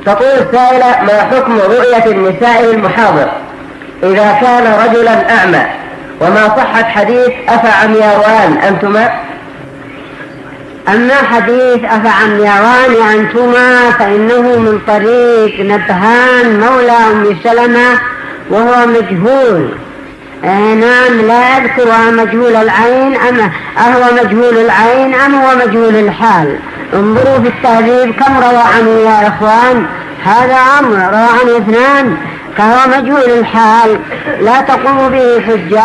تقول السائلة: ما حكم رؤية النساء المحاضر إذا كان رجلا أعمى؟ وما صحة حديث أفعمياوان أنتما؟ أما حديث أفعمياوان أنتما فإنه من طريق نبهان مولى أم سلمة وهو مجهول. نعم، لا أذكر مجهول العين أهو مجهول العين أم هو مجهول الحال. انظروا في التهذيب كم روى عنه يا إخوان. هذا أمر روى عنه 2 فهو مجهول الحال لا تقوم به حجة.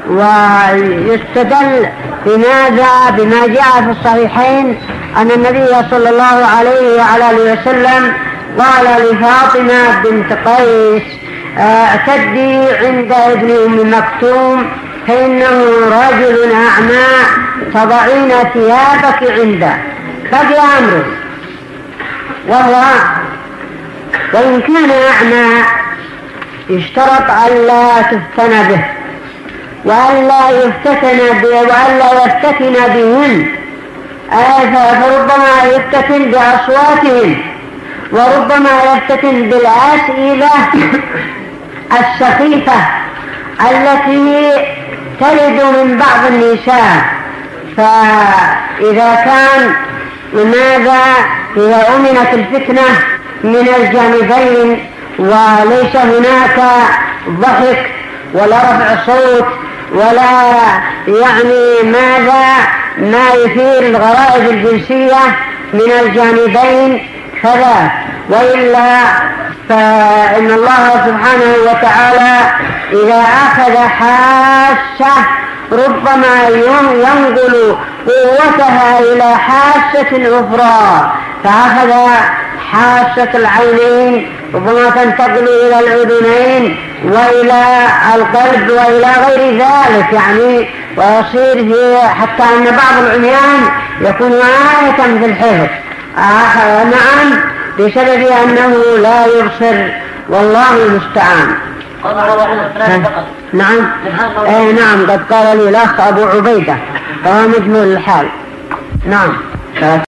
ويستدل بماذا؟ بما جاء في الصحيحين أن النبي صلى الله عليه وعلى آله وسلم قال لفاطمة بنت قيس: اعتدي عند ابن أم مكتوم فإنه رجل أعمى تضعين ثيابك عنده. بقي أمره، وهو وإن كان أعمى يشترط ألا تفتن به وألا يفتتن بهن، فربما يفتتن بأصواتهم وربما يفتتن بالأسئلة السخيفة التي تلد من بعض النساء. فإذا كان لماذا إذا أمنت الفتنة من الجانبين وليس هناك ضحك ولا رفع صوت ولا ما يثير الغرائز الجنسية من الجانبين فلا. وإلا فإن الله سبحانه وتعالى إذا أخذ حاسة ربما ينقل قوتها إلى حاسة أخرى، فأخذ حاسة العينين ربما تنتقل إلى الأذنين وإلى القلب وإلى غير ذلك ويصير حتى أن بعض العميان يكون آية في الحفظ. نعم، بسبب أنه لا يبصر، والله المستعان. نعم قد قال لي الأخ أبو عبيدة فهو مجمول الحال. نعم.